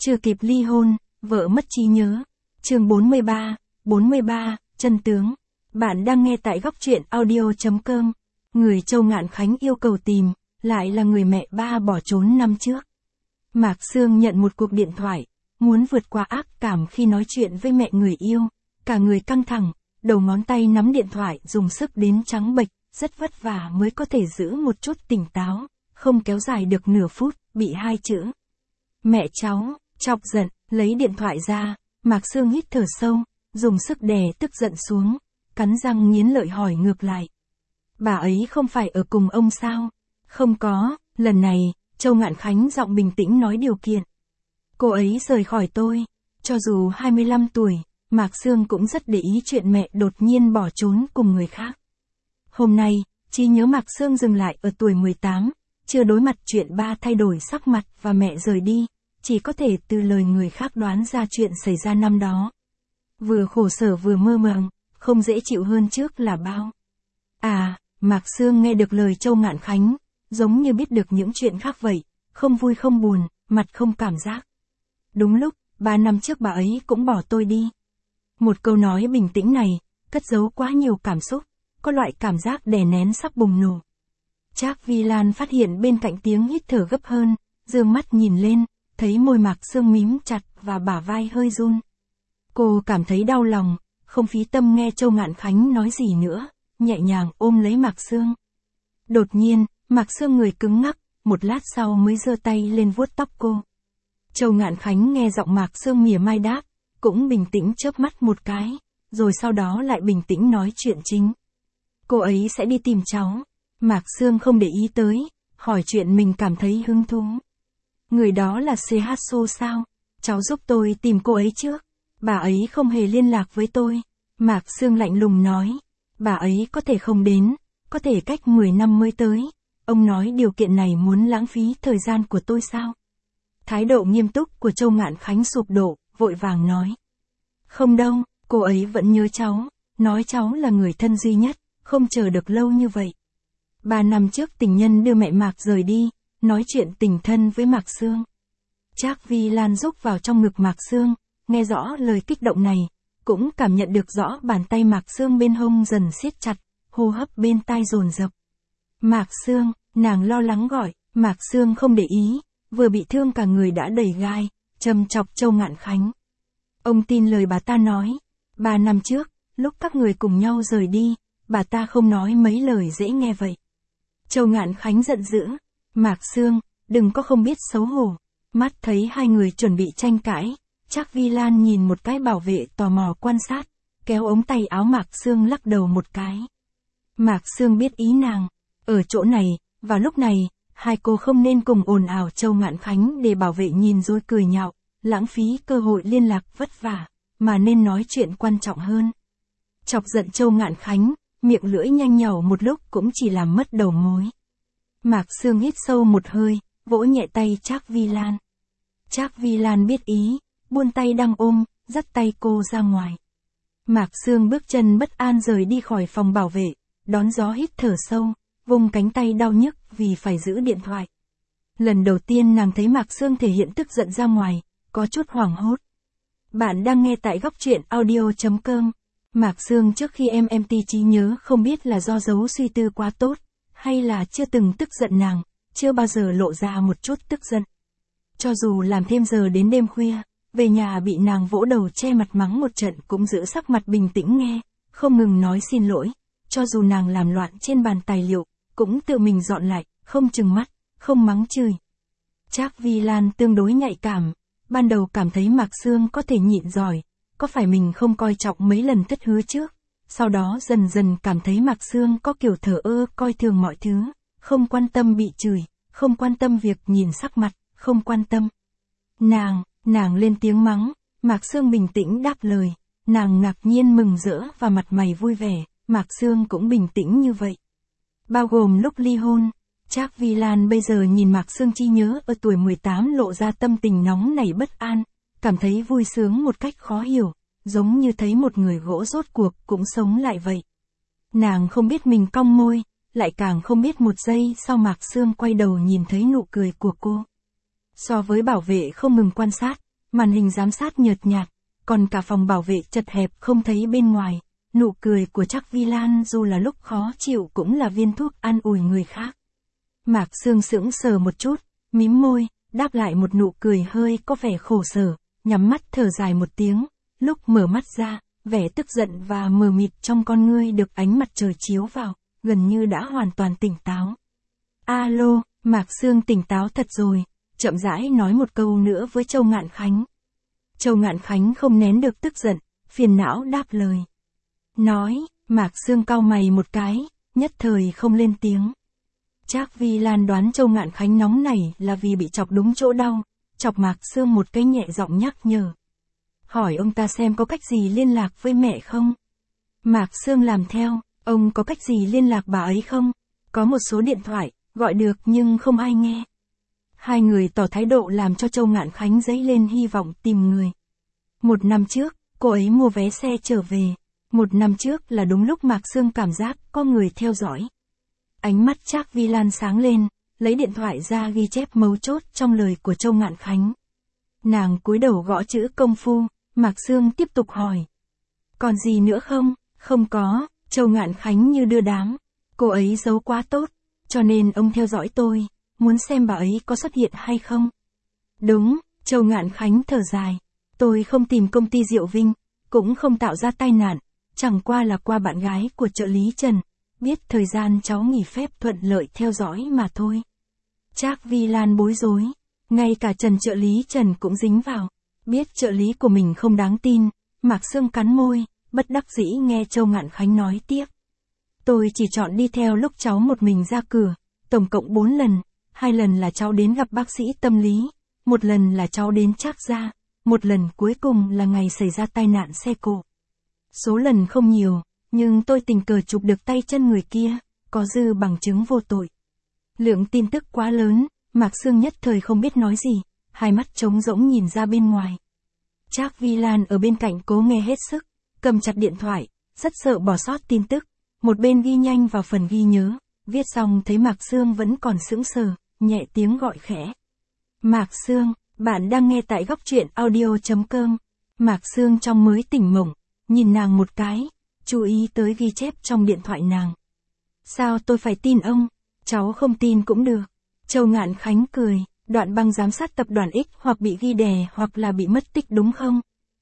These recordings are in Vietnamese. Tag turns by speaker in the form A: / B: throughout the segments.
A: Chưa kịp ly hôn, vợ mất trí nhớ. Chương 43, chân tướng. Bạn đang nghe tại góc truyện audio.com. Người Châu Ngạn Khánh yêu cầu tìm, lại là người mẹ ba bỏ trốn năm trước. Mạc Sương nhận một cuộc điện thoại, muốn vượt qua ác cảm khi nói chuyện với mẹ người yêu. Cả người căng thẳng, đầu ngón tay nắm điện thoại dùng sức đến trắng bệch, rất vất vả mới có thể giữ một chút tỉnh táo, không kéo dài được nửa phút, bị hai chữ. Mẹ cháu, chọc giận, lấy điện thoại ra, Mạc Sương hít thở sâu, dùng sức đè tức giận xuống, cắn răng nghiến lợi hỏi ngược lại. Bà ấy không phải ở cùng ông sao? Không có, lần này, Châu Ngạn Khánh giọng bình tĩnh nói điều kiện. Cô ấy rời khỏi tôi, cho dù 25 tuổi, Mạc Sương cũng rất để ý chuyện mẹ đột nhiên bỏ trốn cùng người khác. Hôm nay, trí nhớ Mạc Sương dừng lại ở tuổi 18, chưa đối mặt chuyện ba thay đổi sắc mặt và mẹ rời đi, chỉ có thể từ lời người khác đoán ra chuyện xảy ra năm đó. Vừa khổ sở vừa mơ màng, không dễ chịu hơn trước là bao. Mạc Sương nghe được lời Châu Ngạn Khánh, giống như biết được những chuyện khác vậy, không vui không buồn, mặt không cảm giác. Đúng lúc, 3 năm trước bà ấy cũng bỏ tôi đi. Một câu nói bình tĩnh này, cất giấu quá nhiều cảm xúc, có loại cảm giác đè nén sắp bùng nổ. Trác Vi Lan phát hiện bên cạnh tiếng hít thở gấp hơn, dương mắt nhìn lên, thấy môi Mạc Sương mím chặt và bả vai hơi run. Cô cảm thấy đau lòng, không phí tâm nghe Châu Ngạn Khánh nói gì nữa, nhẹ nhàng ôm lấy Mạc Sương. Đột nhiên, Mạc Sương người cứng ngắc, một lát sau mới giơ tay lên vuốt tóc cô. Châu Ngạn Khánh nghe giọng Mạc Sương mỉa mai đáp, cũng bình tĩnh chớp mắt một cái, rồi sau đó lại bình tĩnh nói chuyện chính. Cô ấy sẽ đi tìm cháu. Mạc Sương không để ý tới, hỏi chuyện mình cảm thấy hứng thú. Người đó là CHSO sao? Cháu giúp tôi tìm cô ấy trước. Bà ấy không hề liên lạc với tôi. Mạc Sương lạnh lùng nói. Bà ấy có thể không đến, có thể cách 10 năm mới tới. Ông nói điều kiện này muốn lãng phí thời gian của tôi sao? Thái độ nghiêm túc của Châu Ngạn Khánh sụp đổ, vội vàng nói. Không đâu, cô ấy vẫn nhớ cháu, nói cháu là người thân duy nhất, không chờ được lâu như vậy. 3 năm trước tình nhân đưa mẹ Mạc rời đi, nói chuyện tình thân với Mạc Sương. Trác Vi Lan rúc vào trong ngực Mạc Sương, nghe rõ lời kích động này, cũng cảm nhận được rõ bàn tay Mạc Sương bên hông dần siết chặt, hô hấp bên tai dồn dập. Mạc Sương, nàng lo lắng gọi, Mạc Sương không để ý, vừa bị thương cả người đã đầy gai, châm chọc Châu Ngạn Khánh. Ông tin lời bà ta nói, 3 năm trước, lúc các người cùng nhau rời đi, bà ta không nói mấy lời dễ nghe vậy. Châu Ngạn Khánh giận dữ, Mạc Sương, đừng có không biết xấu hổ. Mắt thấy hai người chuẩn bị tranh cãi, Trác Vi Lan nhìn một cái bảo vệ tò mò quan sát, kéo ống tay áo Mạc Sương lắc đầu một cái. Mạc Sương biết ý nàng, ở chỗ này, vào lúc này, hai cô không nên cùng ồn ào Châu Ngạn Khánh để bảo vệ nhìn rồi cười nhạo, lãng phí cơ hội liên lạc vất vả, mà nên nói chuyện quan trọng hơn. Chọc giận Châu Ngạn Khánh, miệng lưỡi nhanh nhảu một lúc cũng chỉ làm mất đầu mối. Mạc Sương hít sâu một hơi, vỗ nhẹ tay Trác Vi Lan. Trác Vi Lan biết ý, buông tay đang ôm, dắt tay cô ra ngoài. Mạc Sương bước chân bất an rời đi khỏi phòng bảo vệ, đón gió hít thở sâu, vùng cánh tay đau nhức vì phải giữ điện thoại. Lần đầu tiên nàng thấy Mạc Sương thể hiện tức giận ra ngoài, có chút hoảng hốt. Bạn đang nghe tại góc truyện audio.com. Mạc Sương trước khi MT trí nhớ không biết là do giấu suy tư quá tốt, hay là chưa từng tức giận nàng, chưa bao giờ lộ ra một chút tức giận. Cho dù làm thêm giờ đến đêm khuya, về nhà bị nàng vỗ đầu che mặt mắng một trận cũng giữ sắc mặt bình tĩnh nghe, không ngừng nói xin lỗi. Cho dù nàng làm loạn trên bàn tài liệu, cũng tự mình dọn lại, không trừng mắt, không mắng chửi. Trác Vi Lan tương đối nhạy cảm, ban đầu cảm thấy Mạc Sương có thể nhịn giỏi, có phải mình không coi trọng mấy lần thất hứa trước, sau đó dần dần cảm thấy Mạc Sương có kiểu thờ ơ coi thường mọi thứ, không quan tâm bị chửi, không quan tâm việc nhìn sắc mặt, không quan tâm. Nàng lên tiếng mắng, Mạc Sương bình tĩnh đáp lời, nàng ngạc nhiên mừng rỡ và mặt mày vui vẻ, Mạc Sương cũng bình tĩnh như vậy. Bao gồm lúc ly hôn, Trác Vi Lan bây giờ nhìn Mạc Sương trí nhớ ở tuổi 18 lộ ra tâm tình nóng nảy bất an, cảm thấy vui sướng một cách khó hiểu, giống như thấy một người gỗ rốt cuộc cũng sống lại vậy. Nàng không biết mình cong môi, lại càng không biết một giây sau Mạc Sương quay đầu nhìn thấy nụ cười của cô. So với bảo vệ không ngừng quan sát, Màn hình giám sát nhợt nhạt, còn cả phòng bảo vệ chật hẹp không thấy bên ngoài. Nụ cười của Trác Vi Lan dù là lúc khó chịu cũng là viên thuốc an ủi người khác. Mạc Sương sững sờ một chút, mím môi, đáp lại một nụ cười hơi có vẻ khổ sở, nhắm mắt thở dài một tiếng, lúc mở mắt ra, vẻ tức giận và mờ mịt trong con ngươi được ánh mặt trời chiếu vào, gần như đã hoàn toàn tỉnh táo. Alo, Mạc Sương tỉnh táo thật rồi, chậm rãi nói một câu nữa với Châu Ngạn Khánh. Châu Ngạn Khánh không nén được tức giận, phiền não đáp lời. Nói, Mạc Sương cau mày một cái, nhất thời không lên tiếng. Trác Vi Lan đoán Châu Ngạn Khánh nóng nảy là vì bị chọc đúng chỗ đau, chọc Mạc Sương một cái nhẹ giọng nhắc nhở. Hỏi ông ta xem có cách gì liên lạc với mẹ không? Mạc Sương làm theo, ông có cách gì liên lạc bà ấy không? Có một số điện thoại, gọi được nhưng không ai nghe. Hai người tỏ thái độ làm cho Châu Ngạn Khánh dấy lên hy vọng tìm người. 1 năm trước, cô ấy mua vé xe trở về. 1 năm trước là đúng lúc Mạc Sương cảm giác có người theo dõi. Ánh mắt Trác Vi Lan sáng lên, lấy điện thoại ra ghi chép mấu chốt trong lời của Châu Ngạn Khánh. Nàng cúi đầu gõ chữ công phu, Mạc Sương tiếp tục hỏi. Còn gì nữa không? Không có, Châu Ngạn Khánh như đưa đám. Cô ấy giấu quá tốt, cho nên ông theo dõi tôi, muốn xem bà ấy có xuất hiện hay không. Đúng, Châu Ngạn Khánh thở dài. Tôi không tìm công ty Diệu Vinh, cũng không tạo ra tai nạn, chẳng qua là qua bạn gái của trợ lý Trần, biết thời gian cháu nghỉ phép thuận lợi theo dõi mà thôi. Trác Vi Lan bối rối, ngay cả Trần trợ lý Trần cũng dính vào, biết trợ lý của mình không đáng tin, Mạc Sương cắn môi, bất đắc dĩ nghe Châu Ngạn Khánh nói tiếp. Tôi chỉ chọn đi theo lúc cháu một mình ra cửa, tổng cộng 4 lần, 2 lần là cháu đến gặp bác sĩ tâm lý, 1 lần là cháu đến Trác gia, 1 lần cuối cùng là ngày xảy ra tai nạn xe cộ. Số lần không nhiều, nhưng tôi tình cờ chụp được tay chân người kia, có dư bằng chứng vô tội. Lượng tin tức quá lớn, Mạc Sương nhất thời không biết nói gì, hai mắt trống rỗng nhìn ra bên ngoài. Trác Vi Lan ở bên cạnh cố nghe hết sức, cầm chặt điện thoại, rất sợ bỏ sót tin tức, một bên ghi nhanh vào phần ghi nhớ, viết xong thấy Mạc Sương vẫn còn sững sờ, nhẹ tiếng gọi khẽ. Mạc Sương, bạn đang nghe tại góc truyện audio.com. Mạc Sương trong mới tỉnh mộng, nhìn nàng một cái, chú ý tới ghi chép trong điện thoại nàng. Sao tôi phải tin ông? Cháu không tin cũng được. Châu Ngạn Khánh cười, đoạn băng giám sát tập đoàn X hoặc bị ghi đè hoặc là bị mất tích đúng không?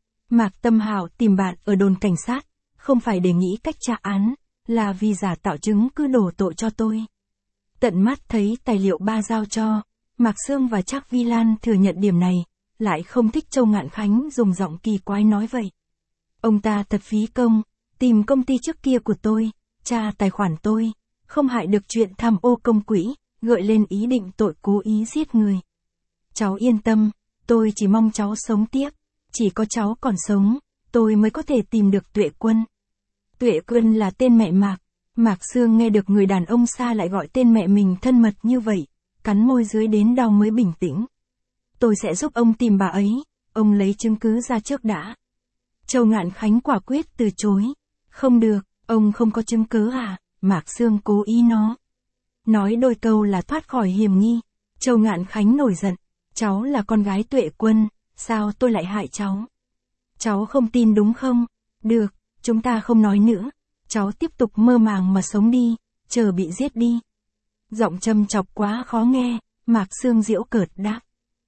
A: Mạc Tâm Hảo tìm bạn ở đồn cảnh sát, không phải để nghĩ cách tra án, là vì giả tạo chứng cứ đổ tội cho tôi. Tận mắt thấy tài liệu ba giao cho, Mạc Sương và Trác Vi Lan thừa nhận điểm này, lại không thích Châu Ngạn Khánh dùng giọng kỳ quái nói vậy. Ông ta thật phí công, tìm công ty trước kia của tôi, tra tài khoản tôi, không hại được chuyện tham ô công quỹ, gợi lên ý định tội cố ý giết người. Cháu yên tâm, tôi chỉ mong cháu sống tiếp, chỉ có cháu còn sống, tôi mới có thể tìm được Tuệ Quân. Tuệ Quân là tên mẹ Mạc. Mạc Sương nghe được người đàn ông xa lại gọi tên mẹ mình thân mật như vậy, cắn môi dưới đến đau mới bình tĩnh. Tôi sẽ giúp ông tìm bà ấy, ông lấy chứng cứ ra trước đã. Châu Ngạn Khánh quả quyết từ chối. Không được, ông không có chứng cứ à? Mạc Sương cố ý nói đôi câu là thoát khỏi hiểm nghi. Châu Ngạn Khánh nổi giận. Cháu là con gái Tuệ Quân, sao tôi lại hại cháu? Cháu không tin đúng không? Được, chúng ta không nói nữa. Cháu tiếp tục mơ màng mà sống đi, chờ bị giết đi. Giọng châm chọc quá khó nghe, Mạc Sương giễu cợt đáp.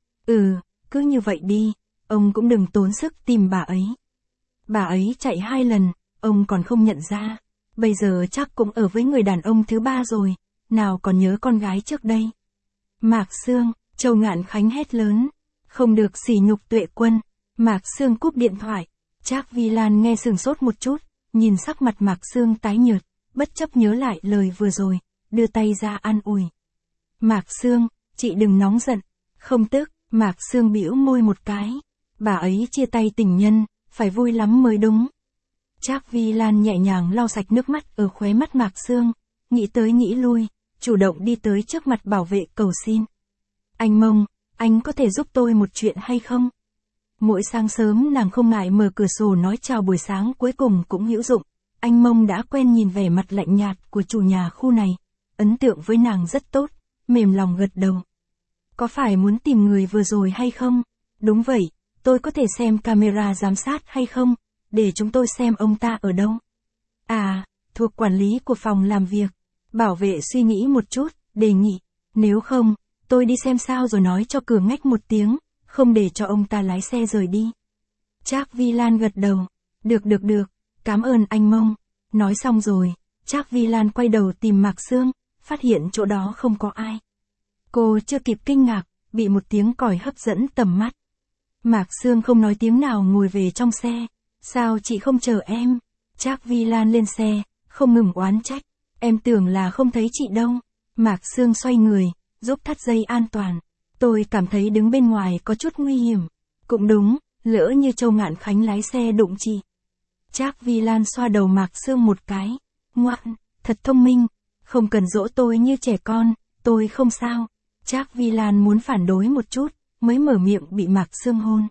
A: Cứ như vậy đi, ông cũng đừng tốn sức tìm bà ấy. Bà ấy chạy 2 lần, ông còn không nhận ra. Bây giờ chắc cũng ở với người đàn ông thứ 3 rồi, nào còn nhớ con gái trước đây. Mạc Sương, Châu Ngạn Khánh hét lớn. Không được sỉ nhục Tuệ Quân. Mạc Sương cúp điện thoại. Trác Vi Lan nghe sừng sốt một chút, nhìn sắc mặt Mạc Sương tái nhợt, bất chấp nhớ lại lời vừa rồi, đưa tay ra an ủi. Mạc Sương, chị đừng nóng giận. Không tức, Mạc Sương bĩu môi một cái. Bà ấy chia tay tình nhân, phải vui lắm mới đúng. Trác Vi Lan nhẹ nhàng lau sạch nước mắt ở khóe mắt Mạc Sương, nghĩ tới nghĩ lui, chủ động đi tới trước mặt bảo vệ cầu xin. Anh Mông, anh có thể giúp tôi một chuyện hay không? Mỗi sáng sớm nàng không ngại mở cửa sổ nói chào buổi sáng cuối cùng cũng hữu dụng. Anh Mông đã quen nhìn vẻ mặt lạnh nhạt của chủ nhà khu này, ấn tượng với nàng rất tốt, mềm lòng gật đầu. Có phải muốn tìm người vừa rồi hay không? Đúng vậy, tôi có thể xem camera giám sát hay không, để chúng tôi xem ông ta ở đâu. À, thuộc quản lý của phòng làm việc. Bảo vệ suy nghĩ một chút, đề nghị. Nếu không, tôi đi xem sao rồi nói cho cửa ngách một tiếng, không để cho ông ta lái xe rời đi. Trác Vi Lan gật đầu. Được, cảm ơn anh Mông. Nói xong rồi, Trác Vi Lan quay đầu tìm Mạc Sương, phát hiện chỗ đó không có ai. Cô chưa kịp kinh ngạc, bị một tiếng còi hấp dẫn tầm mắt. Mạc Sương không nói tiếng nào ngồi về trong xe. Sao chị không chờ em? Trác Vi Lan lên xe, không ngừng oán trách. Em tưởng là không thấy chị đâu. Mạc Sương xoay người, giúp thắt dây an toàn. Tôi cảm thấy đứng bên ngoài có chút nguy hiểm. Cũng đúng, lỡ như Châu Ngạn Khánh lái xe đụng chị. Trác Vi Lan xoa đầu Mạc Sương một cái. Ngoan, thật thông minh. Không cần dỗ tôi như trẻ con, tôi không sao. Trác Vi Lan muốn phản đối một chút, mới mở miệng bị Mạc Sương hôn.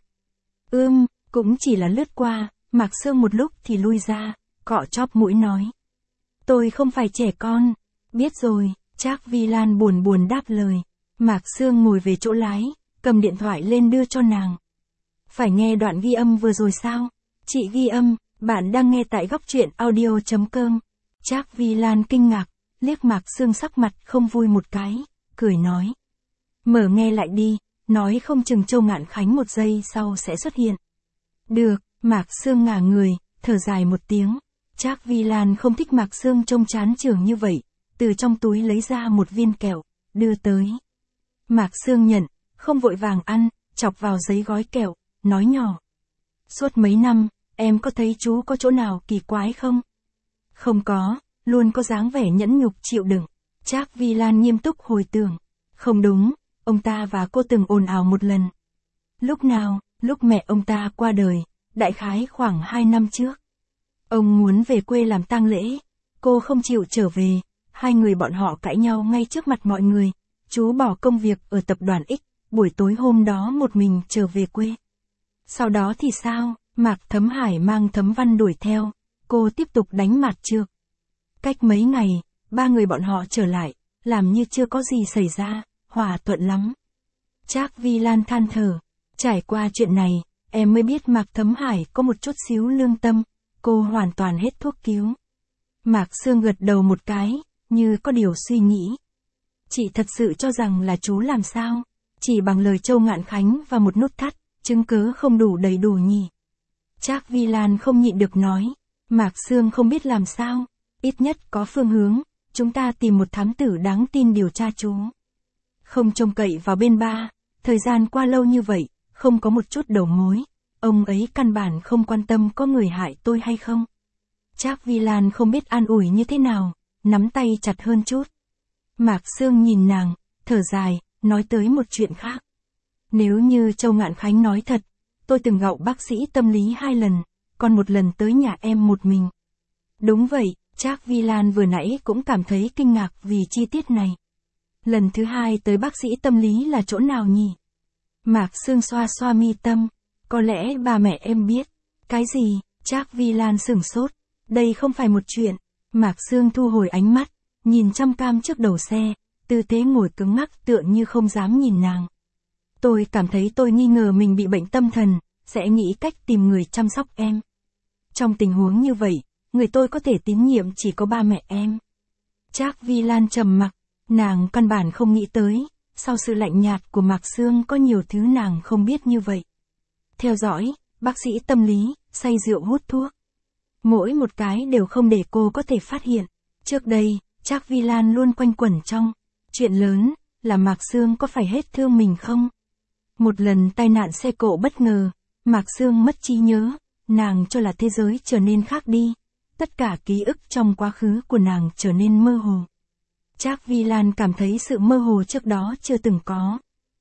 A: Cũng chỉ là lướt qua, Mạc Sương một lúc thì lui ra, cọ chóp mũi nói. Tôi không phải trẻ con. Biết rồi, Trác Vi Lan buồn đáp lời. Mạc Sương ngồi về chỗ lái, cầm điện thoại lên đưa cho nàng. Phải nghe đoạn ghi âm vừa rồi sao? Chị ghi âm, bạn đang nghe tại góc truyện audio.com. Trác Vi Lan kinh ngạc, liếc Mạc Sương sắc mặt không vui một cái, cười nói. Mở nghe lại đi, nói không chừng Châu Ngạn Khánh một giây sau sẽ xuất hiện. Được, Mạc Sương ngả người, thở dài một tiếng. Trác Vi Lan không thích Mạc Sương trông chán chường như vậy, từ trong túi lấy ra một viên kẹo, đưa tới. Mạc Sương nhận, không vội vàng ăn, chọc vào giấy gói kẹo, nói nhỏ. Suốt mấy năm, em có thấy chú có chỗ nào kỳ quái không? Không có, luôn có dáng vẻ nhẫn nhục chịu đựng. Trác Vi Lan nghiêm túc hồi tưởng. Không đúng, ông ta và cô từng ồn ào một lần. Lúc nào? Lúc mẹ ông ta qua đời, đại khái khoảng 2 năm trước. Ông muốn về quê làm tang lễ, cô không chịu trở về, hai người bọn họ cãi nhau ngay trước mặt mọi người. Chú bỏ công việc ở tập đoàn X, buổi tối hôm đó một mình trở về quê. Sau đó thì sao? Mạc Thấm Hải mang Thấm Văn đuổi theo, cô tiếp tục đánh mặt trược. Cách mấy ngày, ba người bọn họ trở lại, làm như chưa có gì xảy ra, hòa thuận lắm. Trác Vi Lan than thở, trải qua chuyện này, em mới biết Mạc Thấm Hải có một chút xíu lương tâm, cô hoàn toàn hết thuốc cứu. Mạc Sương gật đầu một cái, như có điều suy nghĩ. Chị thật sự cho rằng là chú làm sao? Chỉ bằng lời Châu Ngạn Khánh và một nút thắt, chứng cứ không đủ đầy đủ nhỉ? Trác Vi Lan không nhịn được nói. Mạc Sương không biết làm sao, ít nhất có phương hướng, chúng ta tìm một thám tử đáng tin điều tra chú. Không trông cậy vào bên ba, thời gian qua lâu như vậy, không có một chút đầu mối, ông ấy căn bản không quan tâm có người hại tôi hay không. Trác Vi Lan không biết an ủi như thế nào, nắm tay chặt hơn chút. Mạc Sương nhìn nàng, thở dài, nói tới một chuyện khác. Nếu như Châu Ngạn Khánh nói thật, tôi từng gặp bác sĩ tâm lý 2 lần, còn một lần tới nhà em một mình. Đúng vậy, Trác Vi Lan vừa nãy cũng cảm thấy kinh ngạc vì chi tiết này. Lần thứ 2 tới bác sĩ tâm lý là chỗ nào nhỉ? Mạc Sương xoa xoa mi tâm, có lẽ ba mẹ em biết. Cái gì? Trác Vi Lan sửng sốt, đây không phải một chuyện. Mạc Sương thu hồi ánh mắt, nhìn chăm cam trước đầu xe, tư thế ngồi cứng ngắc tựa như không dám nhìn nàng. Tôi cảm thấy tôi nghi ngờ mình bị bệnh tâm thần, sẽ nghĩ cách tìm người chăm sóc em. Trong tình huống như vậy, người tôi có thể tín nhiệm chỉ có ba mẹ em. Trác Vi Lan trầm mặc, nàng căn bản không nghĩ tới, sau sự lạnh nhạt của Mạc Sương có nhiều thứ nàng không biết như vậy. Theo dõi, bác sĩ tâm lý, say rượu hút thuốc. Mỗi một cái đều không để cô có thể phát hiện. Trước đây, Trác Vi Lan luôn quanh quẩn trong chuyện lớn, là Mạc Sương có phải hết thương mình không? Một lần tai nạn xe cộ bất ngờ, Mạc Sương mất trí nhớ, nàng cho là thế giới trở nên khác đi. Tất cả ký ức trong quá khứ của nàng trở nên mơ hồ. Trác Vi Lan cảm thấy sự mơ hồ trước đó chưa từng có.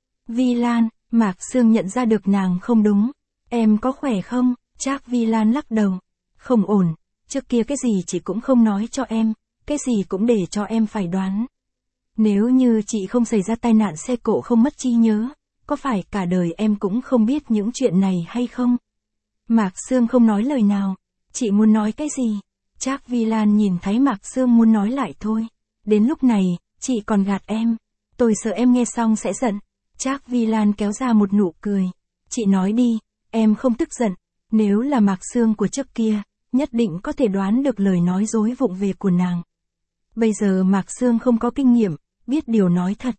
A: Vi Lan, Mạc Sương nhận ra được nàng không đúng. Em có khỏe không? Trác Vi Lan lắc đầu. Không ổn, trước kia cái gì chị cũng không nói cho em, cái gì cũng để cho em phải đoán. Nếu như chị không xảy ra tai nạn xe cộ không mất trí nhớ, có phải cả đời em cũng không biết những chuyện này hay không? Mạc Sương không nói lời nào. Chị muốn nói cái gì? Trác Vi Lan nhìn thấy Mạc Sương muốn nói lại thôi. Đến lúc này, chị còn gạt em. Tôi sợ em nghe xong sẽ giận. Trác Vi Lan kéo ra một nụ cười. Chị nói đi, em không tức giận. Nếu là Mạc Sương của trước kia, nhất định có thể đoán được lời nói dối vụng về của nàng. Bây giờ Mạc Sương không có kinh nghiệm, biết điều nói thật.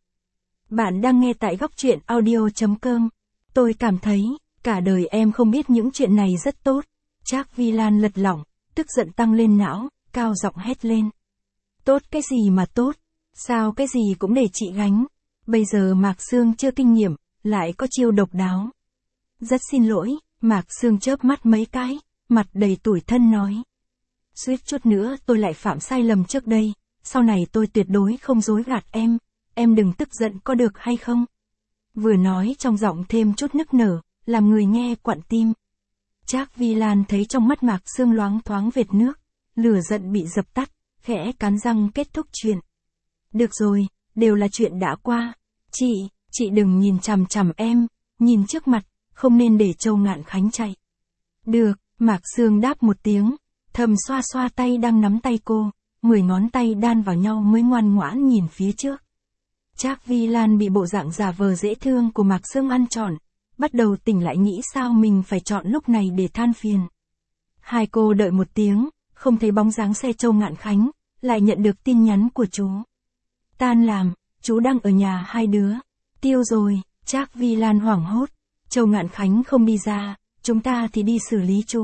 A: Bạn đang nghe tại góc truyện audio.com. Tôi cảm thấy, cả đời em không biết những chuyện này rất tốt. Trác Vi Lan lật lỏng, tức giận tăng lên não, cao giọng hét lên. Tốt cái gì mà tốt? Sao cái gì cũng để chị gánh? Bây giờ Mạc Sương chưa kinh nghiệm, lại có chiêu độc đáo. Rất xin lỗi, Mạc Sương chớp mắt mấy cái, mặt đầy tủi thân nói. Suýt chút nữa tôi lại phạm sai lầm trước đây, sau này tôi tuyệt đối không dối gạt em đừng tức giận có được hay không? Vừa nói trong giọng thêm chút nức nở, làm người nghe quặn tim. Trác Vi Lan thấy trong mắt Mạc Sương loáng thoáng vệt nước, lửa giận bị dập tắt, khẽ cắn răng kết thúc chuyện. Được rồi, đều là chuyện đã qua. Chị đừng nhìn chằm chằm em, nhìn trước mặt, không nên để Châu Ngạn Khánh chạy. Được, Mạc Sương đáp một tiếng, thầm xoa xoa tay đang nắm tay cô, 10 ngón tay đan vào nhau mới ngoan ngoãn nhìn phía trước. Trác Vi Lan bị bộ dạng giả vờ dễ thương của Mạc Sương ăn trọn, bắt đầu tỉnh lại nghĩ sao mình phải chọn lúc này để than phiền. Hai cô đợi một tiếng, không thấy bóng dáng xe Châu Ngạn Khánh, lại nhận được tin nhắn của chú. Tan làm, chú đang ở nhà hai đứa. Tiêu rồi, Trác Vi Lan hoảng hốt. Châu Ngạn Khánh không đi ra, chúng ta thì đi xử lý chú.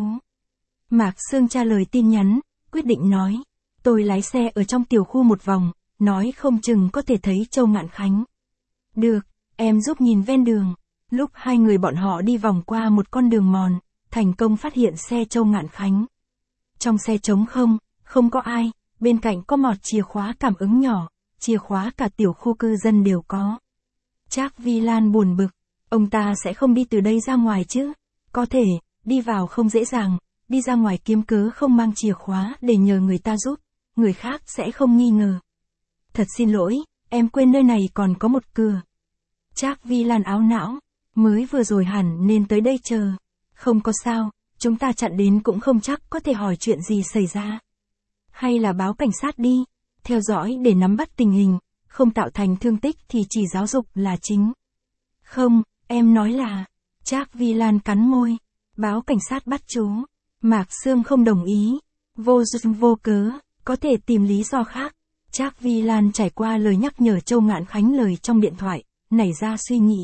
A: Mạc Sương trả lời tin nhắn, quyết định nói. Tôi lái xe ở trong tiểu khu một vòng, nói không chừng có thể thấy Châu Ngạn Khánh. Được, em giúp nhìn ven đường. Lúc hai người bọn họ đi vòng qua một con đường mòn, thành công phát hiện xe Châu Ngạn Khánh. Trong xe trống không có ai, bên cạnh có mọt chìa khóa cảm ứng nhỏ, chìa khóa cả tiểu khu cư dân đều có. Trác Vi Lan buồn bực, ông ta sẽ không đi từ đây ra ngoài chứ? Có thể, đi vào không dễ dàng, đi ra ngoài kiếm cớ không mang chìa khóa để nhờ người ta giúp, người khác sẽ không nghi ngờ. Thật xin lỗi, em quên nơi này còn có một cửa. Trác Vi Lan áo não, mới vừa rồi hẳn nên tới đây chờ. Không có sao, chúng ta chặn đến cũng không chắc có thể hỏi chuyện gì xảy ra. Hay là báo cảnh sát đi, theo dõi để nắm bắt tình hình, không tạo thành thương tích thì chỉ giáo dục là chính. Không, em nói là, Trác Vi Lan cắn môi, báo cảnh sát bắt chú. Mạc Sương không đồng ý, vô duyên vô cớ, có thể tìm lý do khác. Trác Vi Lan trải qua lời nhắc nhở Châu Ngạn Khánh lời trong điện thoại, nảy ra suy nghĩ.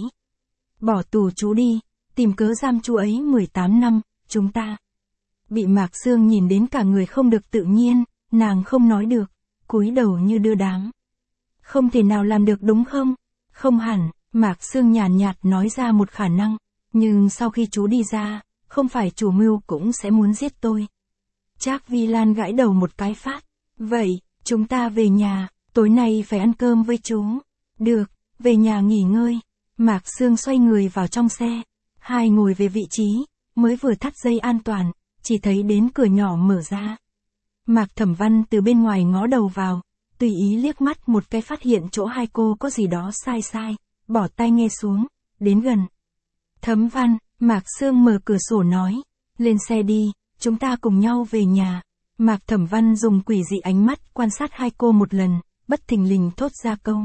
A: Bỏ tù chú đi, tìm cớ giam chú ấy 18 năm, chúng ta. Bị Mạc Sương nhìn đến cả người không được tự nhiên, nàng không nói được, cúi đầu như đưa đám. Không thể nào làm được đúng không? Không hẳn, Mạc Sương nhàn nhạt nói ra một khả năng, nhưng sau khi chú đi ra, không phải chủ mưu cũng sẽ muốn giết tôi. Trác Vi Lan gãi đầu một cái phát. Vậy, chúng ta về nhà, tối nay phải ăn cơm với chú. Được, về nhà nghỉ ngơi. Mạc Sương xoay người vào trong xe. Hai ngồi về vị trí, mới vừa thắt dây an toàn, chỉ thấy đến cửa nhỏ mở ra. Mạc Thẩm Văn từ bên ngoài ngó đầu vào, tùy ý liếc mắt một cái phát hiện chỗ hai cô có gì đó sai, bỏ tai nghe xuống, đến gần. Thẩm Văn, Mạc Sương mở cửa sổ nói, lên xe đi, chúng ta cùng nhau về nhà. Mạc Thẩm Văn dùng quỷ dị ánh mắt quan sát hai cô một lần, bất thình lình thốt ra câu.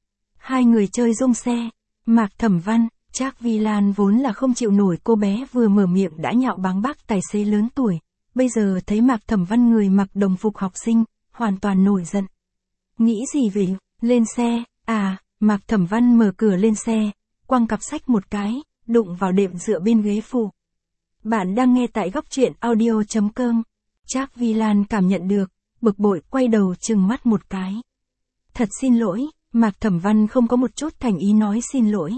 A: Hai người chơi rung xe. Mạc Thẩm Văn, Trác Vi Lan vốn là không chịu nổi cô bé vừa mở miệng đã nhạo báng bác tài xế lớn tuổi. Bây giờ thấy Mạc Thẩm Văn người mặc đồng phục học sinh, hoàn toàn nổi giận. Nghĩ gì vậy? Lên xe, Mạc Thẩm Văn mở cửa lên xe, quăng cặp sách một cái, đụng vào đệm dựa bên ghế phụ. Bạn đang nghe tại góc truyện audio.com. Trác Vi Lan cảm nhận được, bực bội quay đầu trừng mắt một cái. Thật xin lỗi, Mạc Thẩm Văn không có một chút thành ý nói xin lỗi.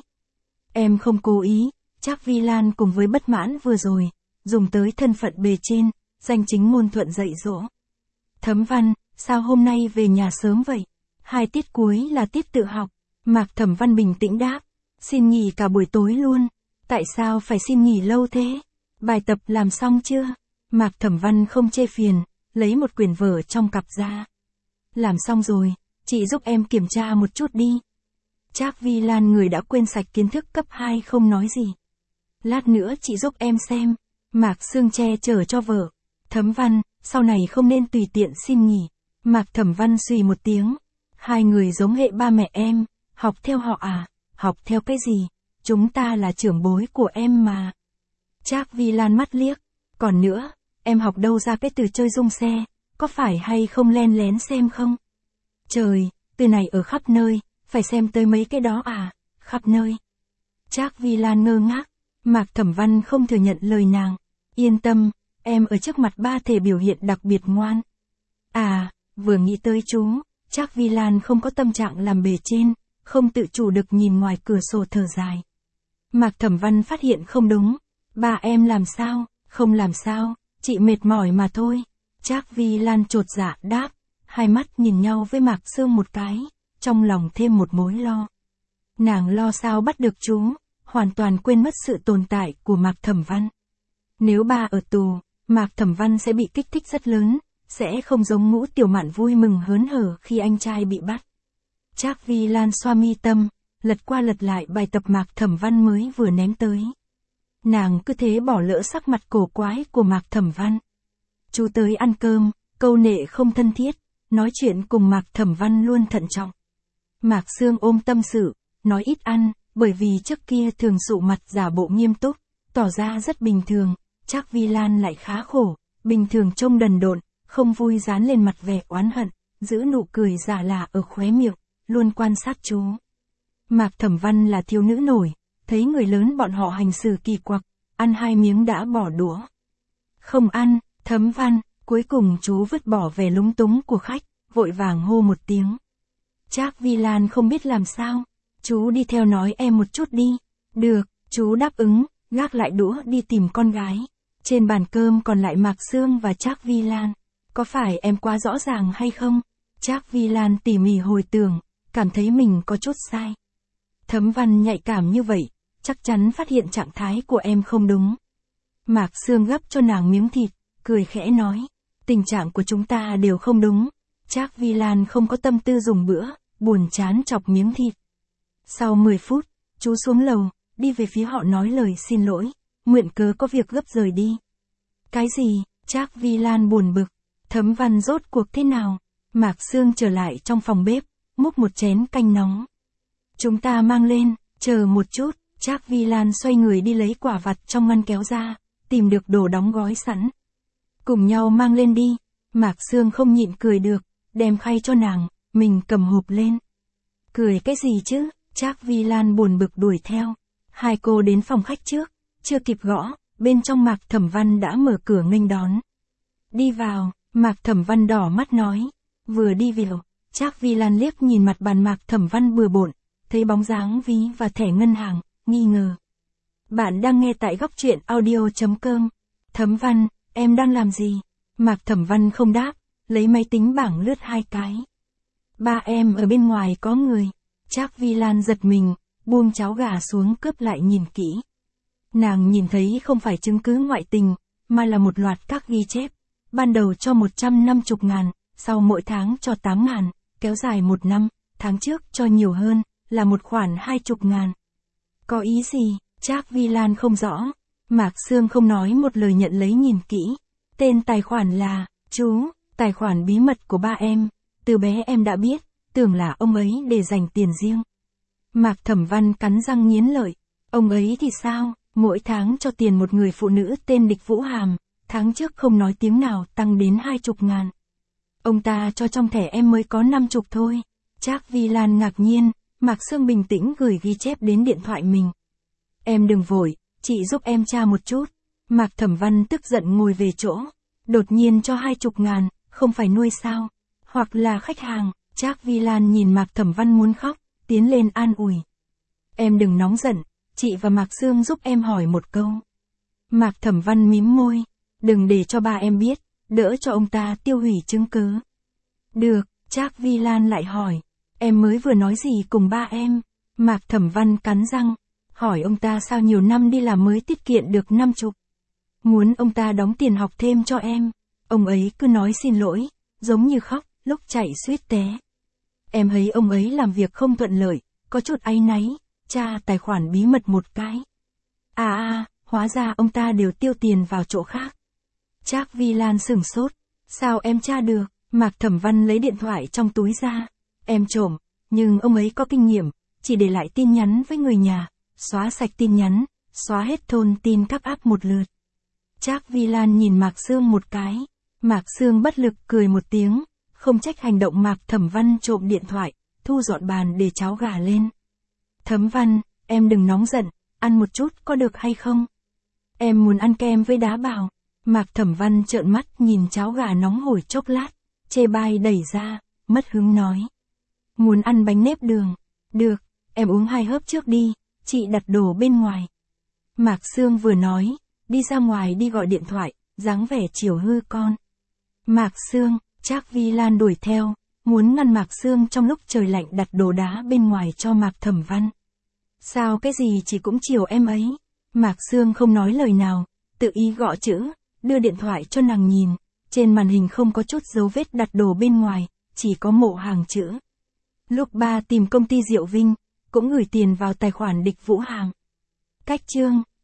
A: Em không cố ý, Trác Vi Lan cùng với bất mãn vừa rồi, dùng tới thân phận bề trên, danh chính ngôn thuận dạy dỗ. Thẩm Văn, sao hôm nay về nhà sớm vậy? 2 tiết cuối là tiết tự học. Mạc Thẩm Văn bình tĩnh đáp, xin nghỉ cả buổi tối luôn. Tại sao phải xin nghỉ lâu thế? Bài tập làm xong chưa? Mạc Thẩm Văn không chê phiền, lấy một quyển vở trong cặp ra. Làm xong rồi, chị giúp em kiểm tra một chút đi. Trác Vi Lan người đã quên sạch kiến thức cấp 2 không nói gì. Lát nữa chị giúp em xem. Mạc Sương che chở cho vợ. Thẩm Văn, sau này không nên tùy tiện xin nghỉ. Mạc Thẩm Văn suy một tiếng. Hai người giống hệ ba mẹ em, học theo họ à? Học theo cái gì? Chúng ta là trưởng bối của em mà. Trác Vi Lan mắt liếc. Còn nữa, em học đâu ra cái từ chơi rung xe, có phải hay không len lén xem không? Trời, từ này ở khắp nơi, phải xem tới mấy cái đó à, khắp nơi. Trác Vi Lan ngơ ngác, Mạc Thẩm Văn không thừa nhận lời nàng. Yên tâm, em ở trước mặt ba thể biểu hiện đặc biệt ngoan. À, vừa nghĩ tới chú, Trác Vi Lan không có tâm trạng làm bề trên, không tự chủ được nhìn ngoài cửa sổ thở dài. Mạc Thẩm Văn phát hiện không đúng. Ba em làm sao? Không làm sao, chị mệt mỏi mà thôi. Trác Vi Lan chột dạ đáp, hai mắt nhìn nhau với Mạc Sương một cái, trong lòng thêm một mối lo. Nàng lo sao bắt được chú, hoàn toàn quên mất sự tồn tại của Mạc Thẩm Văn. Nếu ba ở tù, Mạc Thẩm Văn sẽ bị kích thích rất lớn, sẽ không giống Ngũ Tiểu Mạn vui mừng hớn hở khi anh trai bị bắt. Trác Vi Lan xoa mi tâm, lật qua lật lại bài tập Mạc Thẩm Văn mới vừa ném tới. Nàng cứ thế bỏ lỡ sắc mặt cổ quái của Mạc Thẩm Văn. Chú tới ăn cơm, câu nệ không thân thiết, nói chuyện cùng Mạc Thẩm Văn luôn thận trọng. Mạc Sương ôm tâm sự, nói ít ăn, bởi vì trước kia thường sụ mặt giả bộ nghiêm túc, tỏ ra rất bình thường. Trác Vi Lan lại khá khổ, bình thường trông đần độn, không vui dán lên mặt vẻ oán hận, giữ nụ cười giả lả ở khóe miệng, luôn quan sát chú. Mạc Thẩm Văn là thiếu nữ nổi, thấy người lớn bọn họ hành xử kỳ quặc, ăn hai miếng đã bỏ đũa. Không ăn, Thẩm Văn, cuối cùng chú vứt bỏ vẻ lúng túng của khách, vội vàng hô một tiếng. Trác Vi Lan không biết làm sao, chú đi theo nói em một chút đi. Được, chú đáp ứng, gác lại đũa đi tìm con gái. Trên bàn cơm còn lại Mạc Sương và Trác Vi Lan. Có phải em quá rõ ràng hay không? Trác Vi Lan tỉ mỉ hồi tưởng, cảm thấy mình có chút sai. Thẩm Văn nhạy cảm như vậy, chắc chắn phát hiện trạng thái của em không đúng. Mạc Sương gắp cho nàng miếng thịt, cười khẽ nói, tình trạng của chúng ta đều không đúng. Trác Vi Lan không có tâm tư dùng bữa, buồn chán chọc miếng thịt. Sau 10 phút, chú xuống lầu, đi về phía họ nói lời xin lỗi, mượn cớ có việc gấp rời đi. Cái gì? Trác Vi Lan buồn bực. Thẩm Văn rốt cuộc thế nào? Mạc Sương trở lại trong phòng bếp, múc một chén canh nóng. Chúng ta mang lên, chờ một chút. Trác Vi Lan xoay người đi lấy quả vặt trong ngăn kéo ra, tìm được đồ đóng gói sẵn. Cùng nhau mang lên đi. Mạc Sương không nhịn cười được, đem khay cho nàng, mình cầm hộp lên. Cười cái gì chứ? Trác Vi Lan buồn bực đuổi theo. Hai cô đến phòng khách trước, chưa kịp gõ, bên trong Mạc Thẩm Văn đã mở cửa nghênh đón. Đi vào, Mạc Thẩm Văn đỏ mắt nói. Vừa đi vào, Trác Vi Lan liếc nhìn mặt bàn Mạc Thẩm Văn bừa bộn, thấy bóng dáng ví và thẻ ngân hàng, nghi ngờ. Bạn đang nghe tại góc truyện audio.com. Thẩm Văn, em đang làm gì? Mạc Thẩm Văn không đáp, lấy máy tính bảng lướt hai cái. Ba em ở bên ngoài có người. Trác Vi Lan giật mình, buông cháo gà xuống cướp lại nhìn kỹ. Nàng nhìn thấy không phải chứng cứ ngoại tình, mà là một loạt các ghi chép. Ban đầu cho 150.000, sau mỗi tháng cho 8.000, kéo dài 1 năm, tháng trước cho nhiều hơn, là một khoản 20.000. Có ý gì? Trác Vi Lan không rõ. Mạc Sương không nói một lời nhận lấy nhìn kỹ. Tên tài khoản là, chú, tài khoản bí mật của ba em. Từ bé em đã biết, tưởng là ông ấy để dành tiền riêng. Mạc Thẩm Văn cắn răng nghiến lợi. Ông ấy thì sao? Mỗi tháng cho tiền một người phụ nữ tên Địch Vũ Hàm, tháng trước không nói tiếng nào tăng đến 20.000. Ông ta cho trong thẻ em mới có 50 thôi. Trác Vi Lan ngạc nhiên, Mạc Sương bình tĩnh gửi ghi chép đến điện thoại mình. Em đừng vội, chị giúp em tra một chút. Mạc Thẩm Văn tức giận ngồi về chỗ. Đột nhiên cho 20.000, không phải nuôi sao? Hoặc là khách hàng. Trác Vi Lan nhìn Mạc Thẩm Văn muốn khóc, tiến lên an ủi. Em đừng nóng giận, chị và Mạc Sương giúp em hỏi một câu. Mạc Thẩm Văn mím môi. Đừng để cho ba em biết, đỡ cho ông ta tiêu hủy chứng cứ. Được, Trác Vi Lan lại hỏi. Em mới vừa nói gì cùng ba em? Mạc Thẩm Văn cắn răng. Hỏi ông ta sao nhiều năm đi làm mới tiết kiệm được 50. Muốn ông ta đóng tiền học thêm cho em. Ông ấy cứ nói xin lỗi, giống như khóc, lúc chạy suýt té. Em thấy ông ấy làm việc không thuận lợi, có chút áy náy, tra tài khoản bí mật một cái. Hóa ra ông ta đều tiêu tiền vào chỗ khác. Trác Vi Lan sửng sốt. Sao em tra được? Mạc Thẩm Văn lấy điện thoại trong túi ra. Em trộm, nhưng ông ấy có kinh nghiệm, chỉ để lại tin nhắn với người nhà, xóa sạch tin nhắn, Xóa hết thông tin các app một lượt. Trác Vi Lan nhìn Mạc Sương một cái. Mạc Sương bất lực cười một tiếng, không trách hành động Mạc Thẩm Văn trộm điện thoại, thu dọn bàn để cháo gà lên. Thẩm Văn, em đừng nóng giận, ăn một chút có được hay không? Em muốn ăn kem với đá bào. Mạc Thẩm Văn trợn mắt nhìn cháo gà nóng hổi chốc lát, chê bai đẩy ra, mất hứng nói. Muốn ăn bánh nếp đường. Được, em uống 2 hớp trước đi, chị đặt đồ bên ngoài. Mạc Sương vừa nói, đi ra ngoài đi gọi điện thoại, dáng vẻ chiều hư con. Mạc Sương, Trác Vi Lan đuổi theo, muốn ngăn Mạc Sương trong lúc trời lạnh đặt đồ đá bên ngoài cho Mạc Thẩm Văn. Sao cái gì chị cũng chiều em ấy? Mạc Sương không nói lời nào, tự ý gõ chữ, đưa điện thoại cho nàng nhìn, trên màn hình không có chút dấu vết đặt đồ bên ngoài, chỉ có mộ hàng chữ. Lúc ba tìm công ty Diệu Vinh, cũng gửi tiền vào tài khoản Địch Vũ Hàng. Cách chương